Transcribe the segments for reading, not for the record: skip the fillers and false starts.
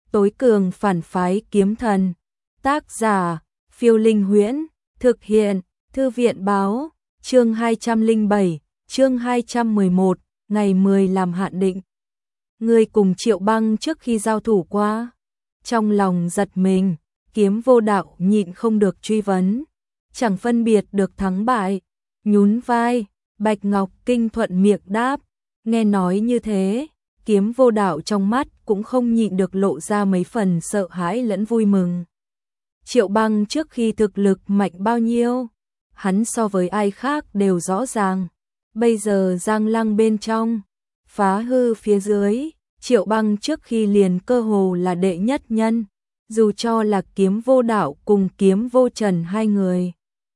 tối cường phản phái kiếm thần. Tác giả, Phiêu Linh Huyễn, thực hiện, Thư viện báo, chương 207, chương 211, ngày 10 làm hạn định. Người cùng Triệu Băng trước khi giao thủ qua. Trong lòng giật mình, Kiếm Vô Đạo nhịn không được truy vấn. Chẳng phân biệt được thắng bại, nhún vai, Bạch Ngọc Kinh thuận miệng đáp. Nghe nói như thế, Kiếm Vô Đạo trong mắt cũng không nhịn được lộ ra mấy phần sợ hãi lẫn vui mừng. Triệu Băng trước khi thực lực mạnh bao nhiêu, hắn so với ai khác đều rõ ràng. Bây giờ Giang Lăng bên trong, phá hư phía dưới, Triệu Băng trước khi liền cơ hồ là đệ nhất nhân, dù cho là Kiếm Vô Đạo cùng Kiếm Vô Trần hai người.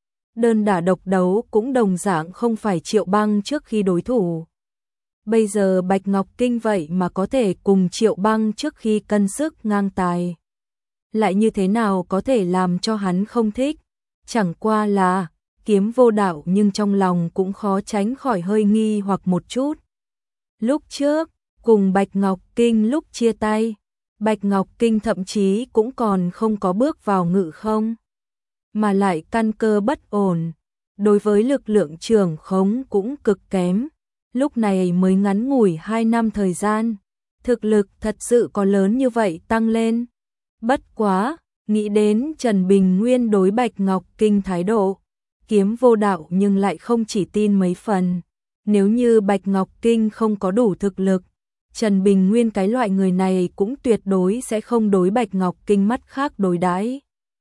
Đơn đả độc đấu cũng đồng dạng không phải Triệu Băng trước khi đối thủ. Bây giờ Bạch Ngọc Kinh vậy mà có thể cùng Triệu Băng trước khi cân sức ngang tài. Lại như thế nào có thể làm cho hắn không thích? Chẳng qua là Kiếm Vô Đạo, nhưng trong lòng cũng khó tránh khỏi hơi nghi hoặc một chút. Lúc trước, cùng Bạch Ngọc Kinh lúc chia tay, Bạch Ngọc Kinh thậm chí cũng còn không có bước vào ngự không, mà lại căn cơ bất ổn, đối với lực lượng trưởng khống cũng cực kém. Lúc này mới ngắn ngủi 2 năm thời gian, thực lực thật sự có lớn như vậy tăng lên. Bất quá, nghĩ đến Trần Bình Nguyên đối Bạch Ngọc Kinh thái độ, Kiếm Vô Đạo nhưng lại không chỉ tin mấy phần. Nếu như Bạch Ngọc Kinh không có đủ thực lực, Trần Bình Nguyên cái loại người này cũng tuyệt đối sẽ không đối Bạch Ngọc Kinh mắt khác đối đãi.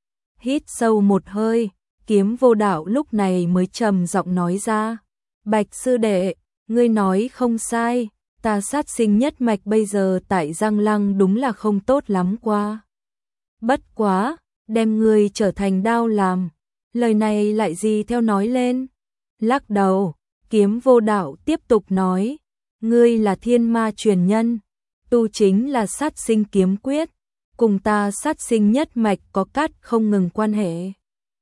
Hít sâu một hơi, Kiếm Vô Đạo lúc này mới trầm giọng nói ra. Bạch sư đệ, ngươi nói không sai, ta sát sinh nhất mạch bây giờ tại Giang Lăng đúng là không tốt lắm qua. Bất quá, đem ngươi trở thành đao làm, lời này lại gì theo nói lên. Lắc đầu, Kiếm Vô Đạo tiếp tục nói, ngươi là thiên ma truyền nhân, tu chính là sát sinh kiếm quyết, cùng ta sát sinh nhất mạch có cắt không ngừng quan hệ.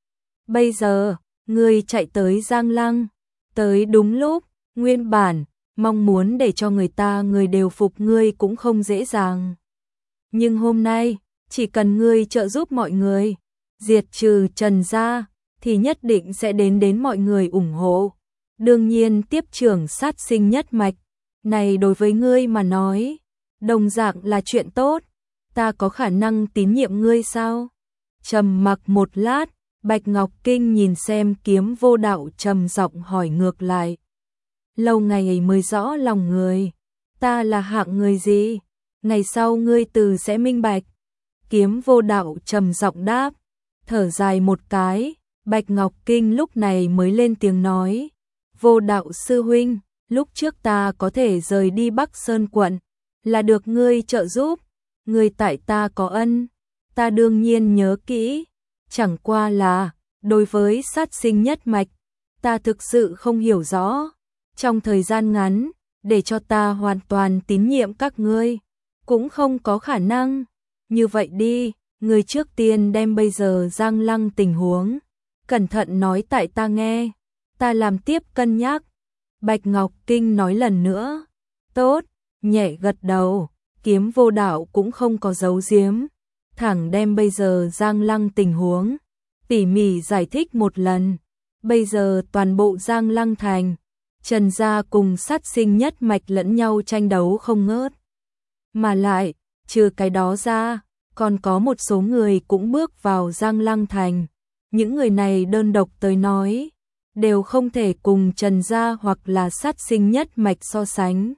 Bây giờ, ngươi chạy tới Giang Lăng, tới đúng lúc, nguyên bản, mong muốn để cho người đều phục ngươi cũng không dễ dàng. Nhưng hôm nay, chỉ cần ngươi trợ giúp mọi người, diệt trừ Trần gia, thì nhất định sẽ đến mọi người ủng hộ. Đương nhiên tiếp trưởng sát sinh nhất mạch, này đối với ngươi mà nói, đồng dạng là chuyện tốt. Ta có khả năng tín nhiệm ngươi sao? Trầm mặc một lát, Bạch Ngọc Kinh nhìn xem Kiếm Vô Đạo trầm giọng hỏi ngược lại. Lâu ngày mới rõ lòng người, ta là hạng người gì? Ngày sau ngươi từ sẽ minh bạch. Kiếm Vô Đạo trầm giọng đáp, thở dài một cái, Bạch Ngọc Kinh lúc này mới lên tiếng nói. Vô Đạo sư huynh, lúc trước ta có thể rời đi Bắc Sơn quận, là được ngươi trợ giúp. Ngươi tại ta có ân, ta đương nhiên nhớ kỹ. Chẳng qua là, đối với sát sinh nhất mạch, ta thực sự không hiểu rõ. Trong thời gian ngắn, để cho ta hoàn toàn tín nhiệm các ngươi, cũng không có khả năng. Như vậy đi, ngươi trước tiên đem bây giờ Giang Lăng tình huống, cẩn thận nói tại ta nghe, ta làm tiếp cân nhắc. Bạch Ngọc Kinh nói lần nữa. Tốt, nhẹ gật đầu, Kiếm Vô Đạo cũng không có giấu giếm, thẳng đem bây giờ Giang Lăng tình huống tỉ mỉ giải thích một lần. Bây giờ toàn bộ Giang Lăng thành, Trần gia cùng sát sinh nhất mạch lẫn nhau tranh đấu không ngớt. Mà lại, trừ cái đó ra, còn có một số người cũng bước vào Giang Lăng thành. Những người này đơn độc tới nói, đều không thể cùng Trần gia hoặc là sát sinh nhất mạch so sánh.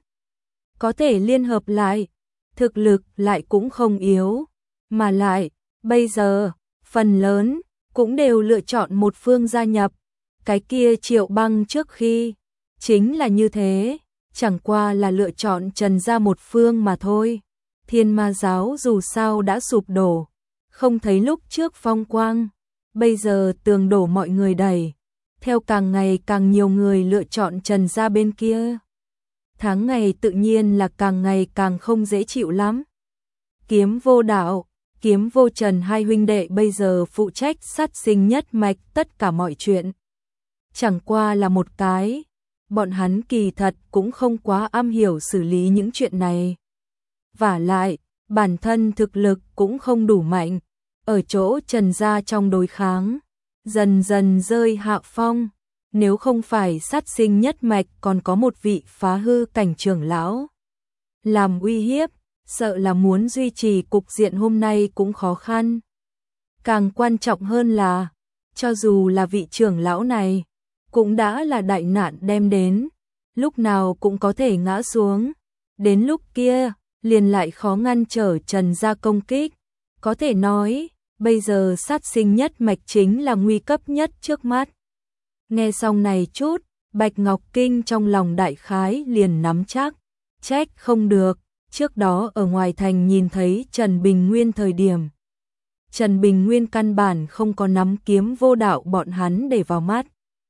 Có thể liên hợp lại, thực lực lại cũng không yếu. Mà lại, bây giờ, phần lớn, cũng đều lựa chọn một phương gia nhập. Cái kia Triệu Băng trước khi, chính là như thế, chẳng qua là lựa chọn Trần gia một phương mà thôi. Thiên Ma giáo dù sao đã sụp đổ, không thấy lúc trước phong quang, bây giờ tường đổ mọi người đẩy, theo càng ngày càng nhiều người lựa chọn Trần gia bên kia. Tháng ngày tự nhiên là càng ngày càng không dễ chịu lắm. Kiếm Vô Đạo, Kiếm Vô Trần hai huynh đệ bây giờ phụ trách sát sinh nhất mạch tất cả mọi chuyện. Chẳng qua là một cái, bọn hắn kỳ thật cũng không quá am hiểu xử lý những chuyện này. Vả lại, bản thân thực lực cũng không đủ mạnh, ở chỗ Trần gia trong đối kháng, dần dần rơi hạ phong, nếu không phải sát sinh nhất mạch còn có một vị phá hư cảnh trưởng lão làm uy hiếp, sợ là muốn duy trì cục diện hôm nay cũng khó khăn. Càng quan trọng hơn là, cho dù là vị trưởng lão này, cũng đã là đại nạn đem đến, lúc nào cũng có thể ngã xuống, đến lúc kia, liền lại khó ngăn trở Trần gia công kích, có thể nói, bây giờ sát sinh nhất mạch chính là nguy cấp nhất trước mắt. Nghe xong này chút, Bạch Ngọc Kinh trong lòng đại khái liền nắm chắc, trách không được, trước đó ở ngoài thành nhìn thấy Trần Bình Nguyên thời điểm. Trần Bình Nguyên căn bản không có nắm Kiếm Vô Đạo bọn hắn để vào mắt.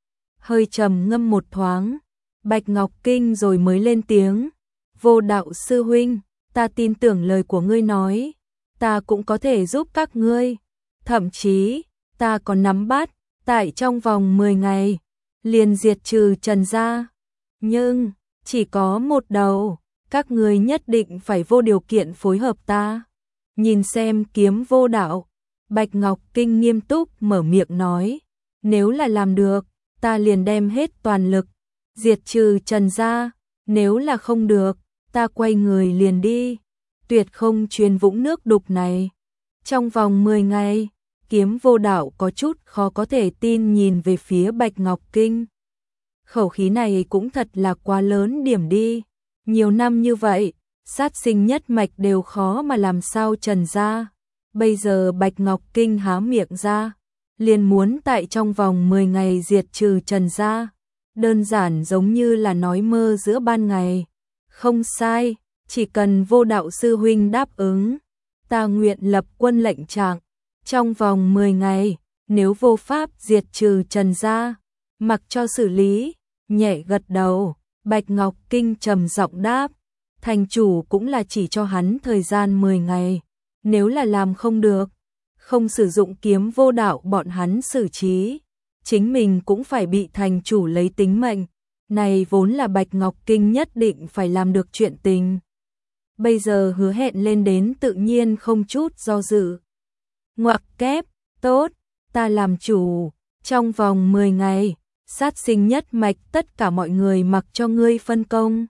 Hơi trầm ngâm một thoáng, Bạch Ngọc Kinh rồi mới lên tiếng, Vô Đạo sư huynh, ta tin tưởng lời của ngươi nói, ta cũng có thể giúp các ngươi, thậm chí, ta còn nắm bắt, tại trong vòng 10 ngày, liền diệt trừ Trần gia, nhưng, chỉ có một đầu, các ngươi nhất định phải vô điều kiện phối hợp ta. Nhìn xem Kiếm Vô Đạo, Bạch Ngọc Kinh nghiêm túc mở miệng nói, nếu là làm được, ta liền đem hết toàn lực, diệt trừ Trần gia, nếu là không được, ta quay người liền đi, tuyệt không truyền vũng nước đục này. Trong vòng 10 ngày, Kiếm Vô Đạo có chút khó có thể tin nhìn về phía Bạch Ngọc Kinh. Khẩu khí này cũng thật là quá lớn điểm đi, nhiều năm như vậy, sát sinh nhất mạch đều khó mà làm sao Trần gia. Bây giờ Bạch Ngọc Kinh há miệng ra, liền muốn tại trong vòng 10 ngày diệt trừ Trần gia, đơn giản giống như là nói mơ giữa ban ngày. Không sai, chỉ cần Vô Đạo sư huynh đáp ứng, ta nguyện lập quân lệnh trạng, trong vòng 10 ngày, nếu vô pháp diệt trừ Trần gia, mặc cho xử lý. Nhẹ gật đầu, Bạch Ngọc Kinh trầm giọng đáp, thành chủ cũng là chỉ cho hắn thời gian 10 ngày, nếu là làm không được, không sử dụng Kiếm Vô Đạo bọn hắn xử trí, chính mình cũng phải bị thành chủ lấy tính mệnh, này vốn là Bạch Ngọc Kinh nhất định phải làm được chuyện tình. Bây giờ hứa hẹn lên đến tự nhiên không chút do dự. Ngoặc kép, tốt, ta làm chủ, trong vòng 10 ngày, sát sinh nhất mạch tất cả mọi người mặc cho ngươi phân công.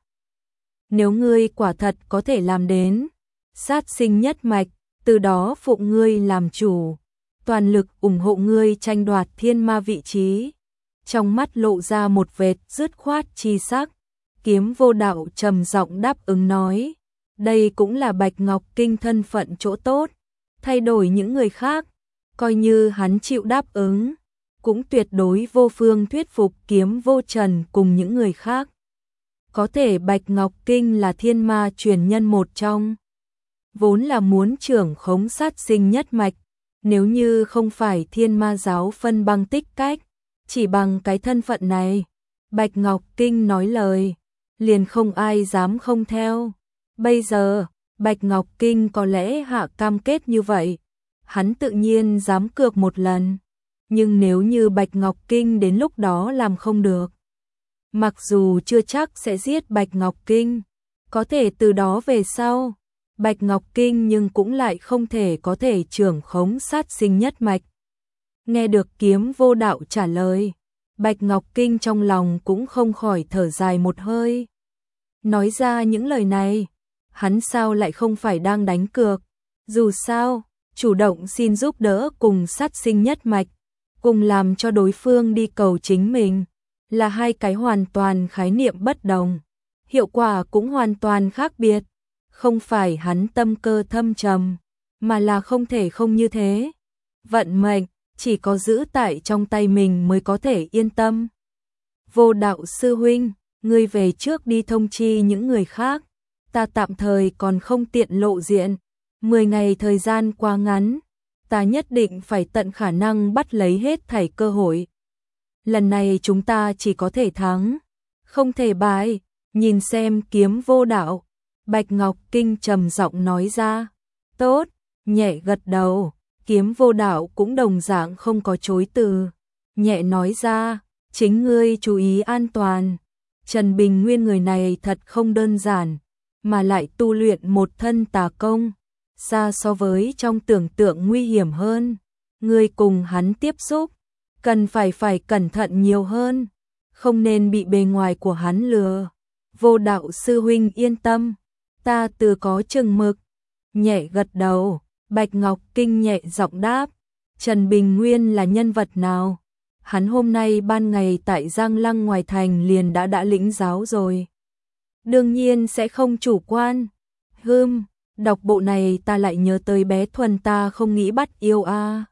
Nếu ngươi quả thật có thể làm đến, sát sinh nhất mạch, từ đó phụng ngươi làm chủ, toàn lực ủng hộ ngươi tranh đoạt thiên ma vị trí. Trong mắt lộ ra một vệt dứt khoát chi sắc, Kiếm Vô Đạo trầm giọng đáp ứng nói, đây cũng là Bạch Ngọc Kinh thân phận chỗ tốt, thay đổi những người khác, coi như hắn chịu đáp ứng, cũng tuyệt đối vô phương thuyết phục Kiếm Vô Trần cùng những người khác. Có thể Bạch Ngọc Kinh là thiên ma truyền nhân một trong, vốn là muốn trưởng khống sát sinh nhất mạch, nếu như không phải thiên ma giáo phân băng tích cách, chỉ bằng cái thân phận này, Bạch Ngọc Kinh nói lời, liền không ai dám không theo. Bây giờ, Bạch Ngọc Kinh có lẽ hạ cam kết như vậy, hắn tự nhiên dám cược một lần. Nhưng nếu như Bạch Ngọc Kinh đến lúc đó làm không được, mặc dù chưa chắc sẽ giết Bạch Ngọc Kinh, có thể từ đó về sau, Bạch Ngọc Kinh nhưng cũng lại không thể có thể trưởng khống sát sinh nhất mạch. Nghe được Kiếm Vô Đạo trả lời, Bạch Ngọc Kinh trong lòng cũng không khỏi thở dài một hơi. Nói ra những lời này, hắn sao lại không phải đang đánh cược, dù sao, chủ động xin giúp đỡ cùng sát sinh nhất mạch, cùng làm cho đối phương đi cầu chính mình, là hai cái hoàn toàn khái niệm bất đồng, hiệu quả cũng hoàn toàn khác biệt, không phải hắn tâm cơ thâm trầm, mà là không thể không như thế. Vận mệnh, chỉ có giữ tại trong tay mình mới có thể yên tâm. Vô Đạo sư huynh, ngươi về trước đi thông chi những người khác, ta tạm thời còn không tiện lộ diện, 10 ngày thời gian quá ngắn, ta nhất định phải tận khả năng bắt lấy hết thảy cơ hội. Lần này chúng ta chỉ có thể thắng, không thể bại. Nhìn xem Kiếm Vô Đạo, Bạch Ngọc Kinh trầm giọng nói ra. Tốt, nhẹ gật đầu, Kiếm Vô Đạo cũng đồng dạng không có chối từ, nhẹ nói ra, chính ngươi chú ý an toàn. Trần Bình Nguyên người này thật không đơn giản, mà lại tu luyện một thân tà công, xa so với trong tưởng tượng nguy hiểm hơn. Người cùng hắn tiếp xúc, cần phải cẩn thận nhiều hơn, không nên bị bề ngoài của hắn lừa. Vô Đạo sư huynh yên tâm, ta tự có chừng mực. Nhẹ gật đầu, Bạch Ngọc Kinh nhẹ giọng đáp, Trần Bình Nguyên là nhân vật nào? Hắn hôm nay ban ngày tại Giang Lăng ngoài thành liền đã lĩnh giáo rồi. Đương nhiên sẽ không chủ quan. Đọc bộ này ta lại nhớ tới bé Thuần ta không nghĩ bắt yêu a.